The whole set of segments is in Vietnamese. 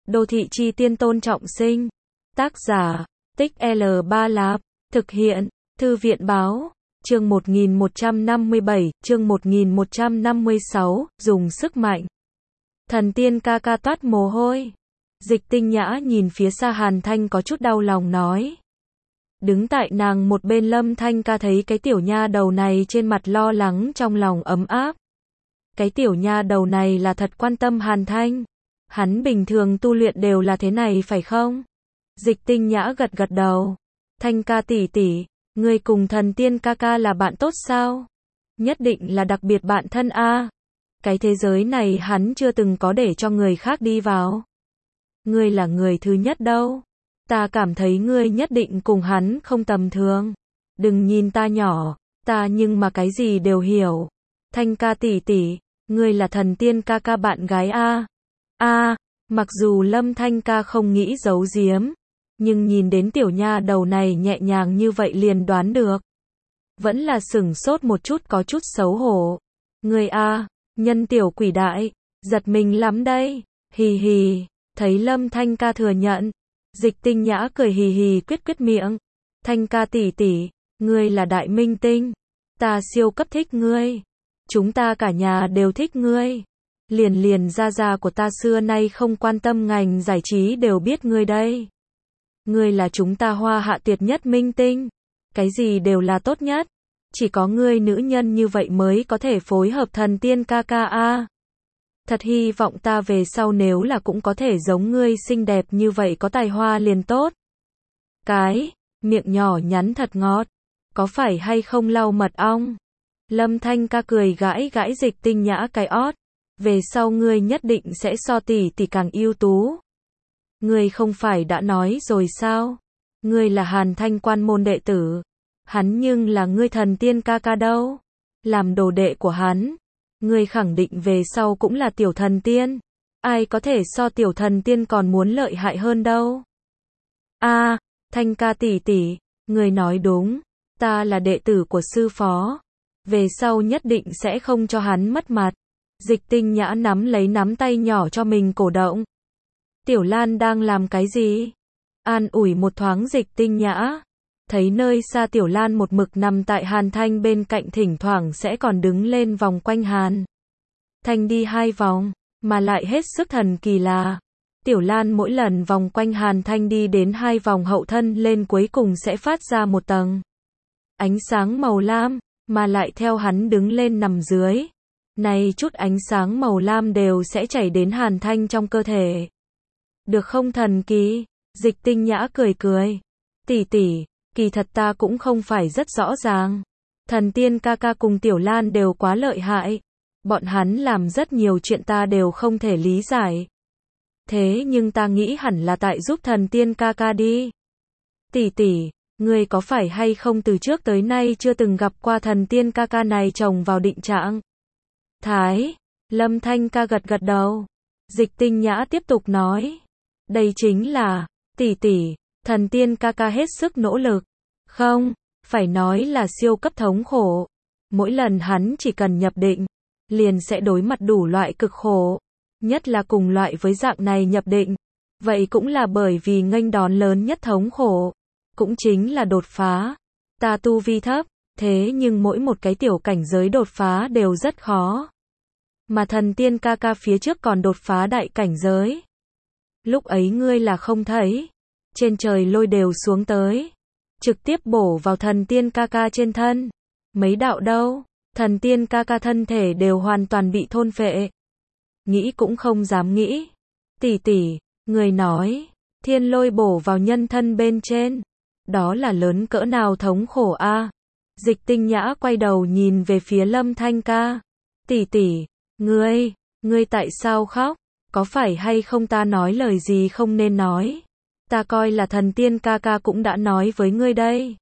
Đô thị chi tiên Tôn Trọng Sinh. Tác giả, Tích L3 Lạp. Thực hiện, Thư viện Báo. Chương 1157, chương 1156, dùng sức mạnh. Thần tiên ca ca toát mồ hôi. Dịch Tinh Nhã nhìn phía xa Hàn Thanh có chút đau lòng nói. Đứng tại nàng một bên Lâm Thanh ca thấy cái tiểu nha đầu này trên mặt lo lắng trong lòng ấm áp. Cái tiểu nha đầu này là thật quan tâm Hàn Thanh. Hắn bình thường tu luyện đều là thế này phải không? Dịch Tinh Nhã gật gật đầu. Thanh ca tỷ tỷ, ngươi cùng thần tiên ca ca là bạn tốt sao? Nhất định là đặc biệt bạn thân a. Cái thế giới này hắn chưa từng có để cho người khác đi vào. Ngươi là người thứ nhất đâu. Ta cảm thấy ngươi nhất định cùng hắn không tầm thường. Đừng nhìn ta nhỏ, ta nhưng mà cái gì đều hiểu. Thanh ca tỷ tỷ, ngươi là thần tiên ca ca bạn gái a. Mặc dù Lâm Thanh ca không nghĩ giấu giếm, nhưng nhìn đến tiểu nha đầu này nhẹ nhàng như vậy liền đoán được. Vẫn là sửng sốt một chút có chút xấu hổ. Ngươi a, nhân tiểu quỷ đại, giật mình lắm đây. Hì hì, thấy Lâm Thanh ca thừa nhận. Dịch Tinh Nhã cười hì hì quyết miệng. Thanh ca tỷ tỷ, ngươi là đại minh tinh. Ta siêu cấp thích ngươi. Chúng ta cả nhà đều thích ngươi. Liền gia của ta xưa nay không quan tâm ngành giải trí đều biết ngươi đây. Ngươi là chúng ta Hoa Hạ tuyệt nhất minh tinh. Cái gì đều là tốt nhất. Chỉ có ngươi nữ nhân như vậy mới có thể phối hợp thần tiên ca ca a. Thật hy vọng ta về sau nếu là cũng có thể giống ngươi xinh đẹp như vậy có tài hoa liền tốt. Cái, miệng nhỏ nhắn thật ngọt. Có phải hay không lau mật ong? Lâm Thanh ca cười gãi Dịch Tinh Nhã cái ót. Về sau ngươi nhất định sẽ so tỷ tỷ càng ưu tú. Ngươi không phải đã nói rồi sao? Ngươi là Hàn Thanh quan môn đệ tử. Hắn nhưng là ngươi thần tiên ca ca đâu. Làm đồ đệ của hắn. Ngươi khẳng định về sau cũng là tiểu thần tiên. Ai có thể so tiểu thần tiên còn muốn lợi hại hơn đâu. Thanh ca tỷ tỷ, ngươi nói đúng. Ta là đệ tử của sư phó. Về sau nhất định sẽ không cho hắn mất mặt. Dịch Tinh Nhã nắm tay nhỏ cho mình cổ động. Tiểu Lan đang làm cái gì? An ủi một thoáng Dịch Tinh Nhã. Thấy nơi xa Tiểu Lan một mực nằm tại Hàn Thanh bên cạnh thỉnh thoảng sẽ còn đứng lên vòng quanh Hàn Thanh đi 2 vòng, mà lại hết sức thần kỳ là Tiểu Lan mỗi lần vòng quanh Hàn Thanh đi đến 2 vòng hậu thân lên cuối cùng sẽ phát ra một tầng ánh sáng màu lam, mà lại theo hắn đứng lên nằm dưới. Này chút ánh sáng màu lam đều sẽ chảy đến Hàn Thanh trong cơ thể. Được không thần kỳ? Dịch Tinh Nhã cười. Tỷ tỷ, kỳ thật ta cũng không phải rất rõ ràng. Thần tiên ca ca cùng Tiểu Lan đều quá lợi hại. Bọn hắn làm rất nhiều chuyện ta đều không thể lý giải. Thế nhưng ta nghĩ hẳn là tại giúp thần tiên ca ca đi. Tỷ tỷ, ngươi có phải hay không từ trước tới nay chưa từng gặp qua thần tiên ca ca này chồng vào định trạng? Thái, Lâm Thanh ca gật đầu. Dịch Tinh Nhã tiếp tục nói. Đây chính là, tỷ tỷ, thần tiên ca ca hết sức nỗ lực. Không, phải nói là siêu cấp thống khổ. Mỗi lần hắn chỉ cần nhập định, liền sẽ đối mặt đủ loại cực khổ. Nhất là cùng loại với dạng này nhập định. Vậy cũng là bởi vì nghênh đón lớn nhất thống khổ. Cũng chính là đột phá. Ta tu vi thấp, thế nhưng mỗi một cái tiểu cảnh giới đột phá đều rất khó. Mà thần tiên ca ca phía trước còn đột phá đại cảnh giới. Lúc ấy ngươi là không thấy. Trên trời lôi đều xuống tới. Trực tiếp bổ vào thần tiên ca ca trên thân. Mấy đạo đâu, thần tiên ca ca thân thể đều hoàn toàn bị thôn phệ. Nghĩ cũng không dám nghĩ. Tỷ tỷ, người nói, thiên lôi bổ vào nhân thân bên trên. Đó là lớn cỡ nào thống khổ a. Dịch Tinh Nhã quay đầu nhìn về phía Lâm Thanh ca. Tỷ tỷ, ngươi tại sao khóc? Có phải hay không ta nói lời gì không nên nói? Ta coi là thần tiên ca ca cũng đã nói với ngươi đây.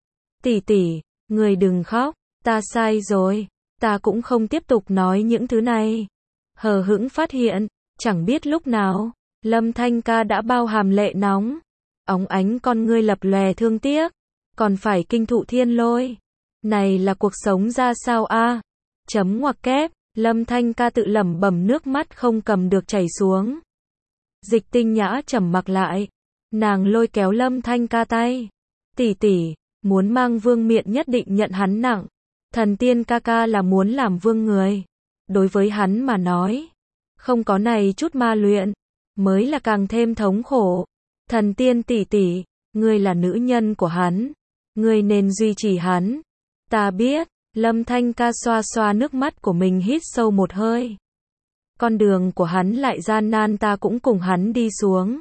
Tỷ tỷ, ngươi đừng khóc, ta sai rồi. Ta cũng không tiếp tục nói những thứ này. Hờ hững phát hiện, chẳng biết lúc nào, Lâm Thanh ca đã bao hàm lệ nóng. Óng ánh con ngươi lập lòe thương tiếc. Còn phải kinh thụ thiên lôi. Này là cuộc sống ra sao a? Chấm ngoặc kép. Lâm Thanh ca tự lẩm bẩm nước mắt không cầm được chảy xuống. Dịch Tinh Nhã trầm mặc lại. Nàng lôi kéo Lâm Thanh Ca tay. Tỷ tỷ, muốn mang vương miện nhất định nhận hắn nặng. Thần tiên ca ca là muốn làm vương người. Đối với hắn mà nói, không có này chút ma luyện, mới là càng thêm thống khổ. Thần tiên tỷ tỷ, ngươi là nữ nhân của hắn. Ngươi nên duy trì hắn. Ta biết, Lâm Thanh Ca xoa xoa nước mắt của mình, hít sâu một hơi. Con đường của hắn lại gian nan, ta cũng cùng hắn đi xuống.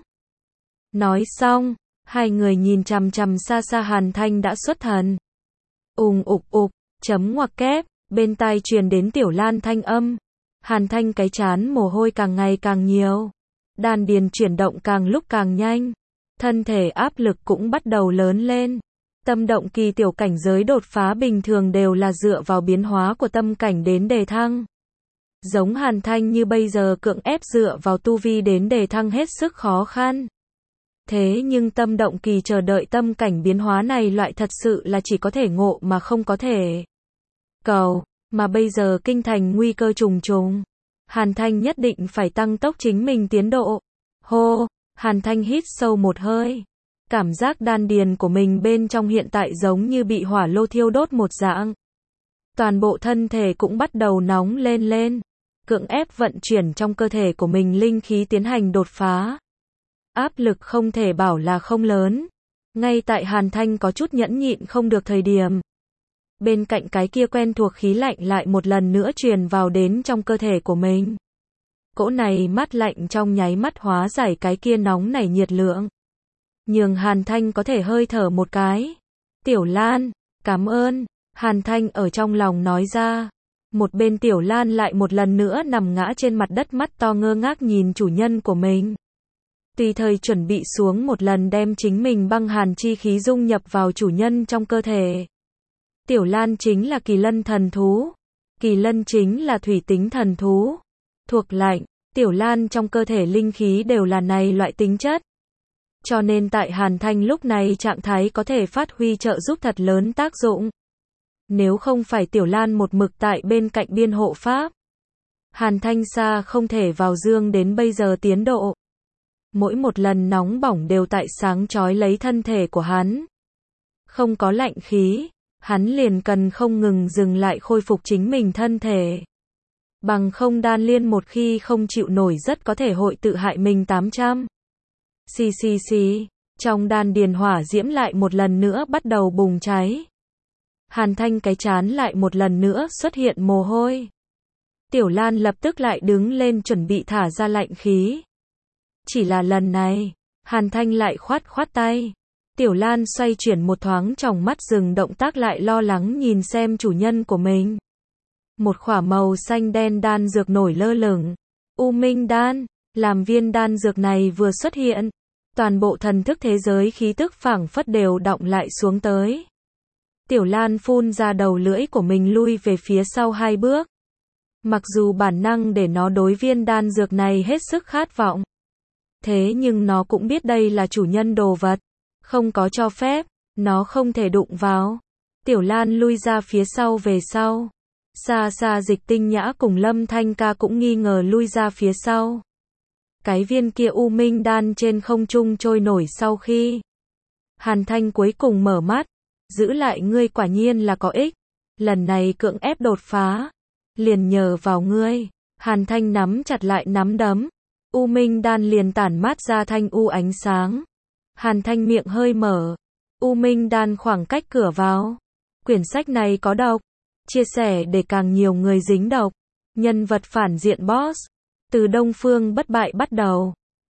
Nói xong, hai người nhìn chằm chằm xa xa Hàn Thanh đã xuất thần. Ục ục, chấm ngoặc kép, bên tai truyền đến Tiểu Lan thanh âm. Hàn Thanh cái chán mồ hôi càng ngày càng nhiều. Đan điền chuyển động càng lúc càng nhanh. Thân thể áp lực cũng bắt đầu lớn lên. Tâm động kỳ tiểu cảnh giới đột phá bình thường đều là dựa vào biến hóa của tâm cảnh đến đề thăng. Giống Hàn Thanh như bây giờ cưỡng ép dựa vào tu vi đến đề thăng hết sức khó khăn. Thế nhưng tâm động kỳ chờ đợi tâm cảnh biến hóa này loại thật sự là chỉ có thể ngộ mà không có thể cầu, mà bây giờ kinh thành nguy cơ trùng trùng. Hàn Thanh nhất định phải tăng tốc chính mình tiến độ. Hô, Hàn Thanh hít sâu một hơi. Cảm giác đan điền của mình bên trong hiện tại giống như bị hỏa lô thiêu đốt một dạng. Toàn bộ thân thể cũng bắt đầu nóng lên lên. Cưỡng ép vận chuyển trong cơ thể của mình linh khí tiến hành đột phá. Áp lực không thể bảo là không lớn. Ngay tại Hàn Thanh có chút nhẫn nhịn không được thời điểm. Bên cạnh cái kia quen thuộc khí lạnh lại một lần nữa truyền vào đến trong cơ thể của mình. Cỗ này mát lạnh trong nháy mắt hóa giải cái kia nóng nảy nhiệt lượng. Nhường Hàn Thanh có thể hơi thở một cái. Tiểu Lan, cảm ơn. Hàn Thanh ở trong lòng nói ra. Một bên Tiểu Lan lại một lần nữa nằm ngã trên mặt đất, mắt to ngơ ngác nhìn chủ nhân của mình. Tùy thời chuẩn bị xuống một lần đem chính mình băng hàn chi khí dung nhập vào chủ nhân trong cơ thể. Tiểu Lan chính là kỳ lân thần thú. Kỳ lân chính là thủy tính thần thú. Thuộc lạnh, Tiểu Lan trong cơ thể linh khí đều là này loại tính chất. Cho nên tại Hàn Thanh lúc này trạng thái có thể phát huy trợ giúp thật lớn tác dụng. Nếu không phải Tiểu Lan một mực tại bên cạnh biên hộ pháp, Hàn Thanh xa không thể vào dương đến bây giờ tiến độ. Mỗi một lần nóng bỏng đều tại sáng chói lấy thân thể của hắn. Không có lạnh khí, hắn liền cần không ngừng dừng lại khôi phục chính mình thân thể. Bằng không đan liên một khi không chịu nổi rất có thể hội tự hại mình 800. Xì. Trong đan điền hỏa diễm lại một lần nữa bắt đầu bùng cháy. Hàn Thanh cái chán lại một lần nữa xuất hiện mồ hôi. Tiểu Lan lập tức lại đứng lên chuẩn bị thả ra lạnh khí. Chỉ là lần này, Hàn Thanh lại khoát tay. Tiểu Lan xoay chuyển một thoáng tròng mắt dừng động tác lại lo lắng nhìn xem chủ nhân của mình. Một khỏa màu xanh đen đan dược nổi lơ lửng. U Minh đan, làm viên đan dược này vừa xuất hiện, toàn bộ thần thức thế giới khí tức phảng phất đều đọng lại xuống tới. Tiểu Lan phun ra đầu lưỡi của mình lui về phía sau 2 bước. Mặc dù bản năng để nó đối viên đan dược này hết sức khát vọng. Thế nhưng nó cũng biết đây là chủ nhân đồ vật. Không có cho phép, nó không thể đụng vào. Tiểu Lan lui ra phía sau về sau. Xa Dịch Tinh Nhã cùng Lâm Thanh Ca cũng nghi ngờ lui ra phía sau. Cái viên kia U Minh đan trên không trung trôi nổi sau khi Hàn Thanh cuối cùng mở mắt. Giữ lại ngươi quả nhiên là có ích. Lần này cưỡng ép đột phá. Liền nhờ vào ngươi. Hàn Thanh nắm chặt lại nắm đấm. U Minh đan liền tản mát ra thanh u ánh sáng. Hàn Thanh miệng hơi mở. U Minh đan khoảng cách cửa vào. Quyển sách này có độc. Chia sẻ để càng nhiều người dính độc. Nhân vật phản diện boss. Từ Đông Phương Bất Bại bắt đầu.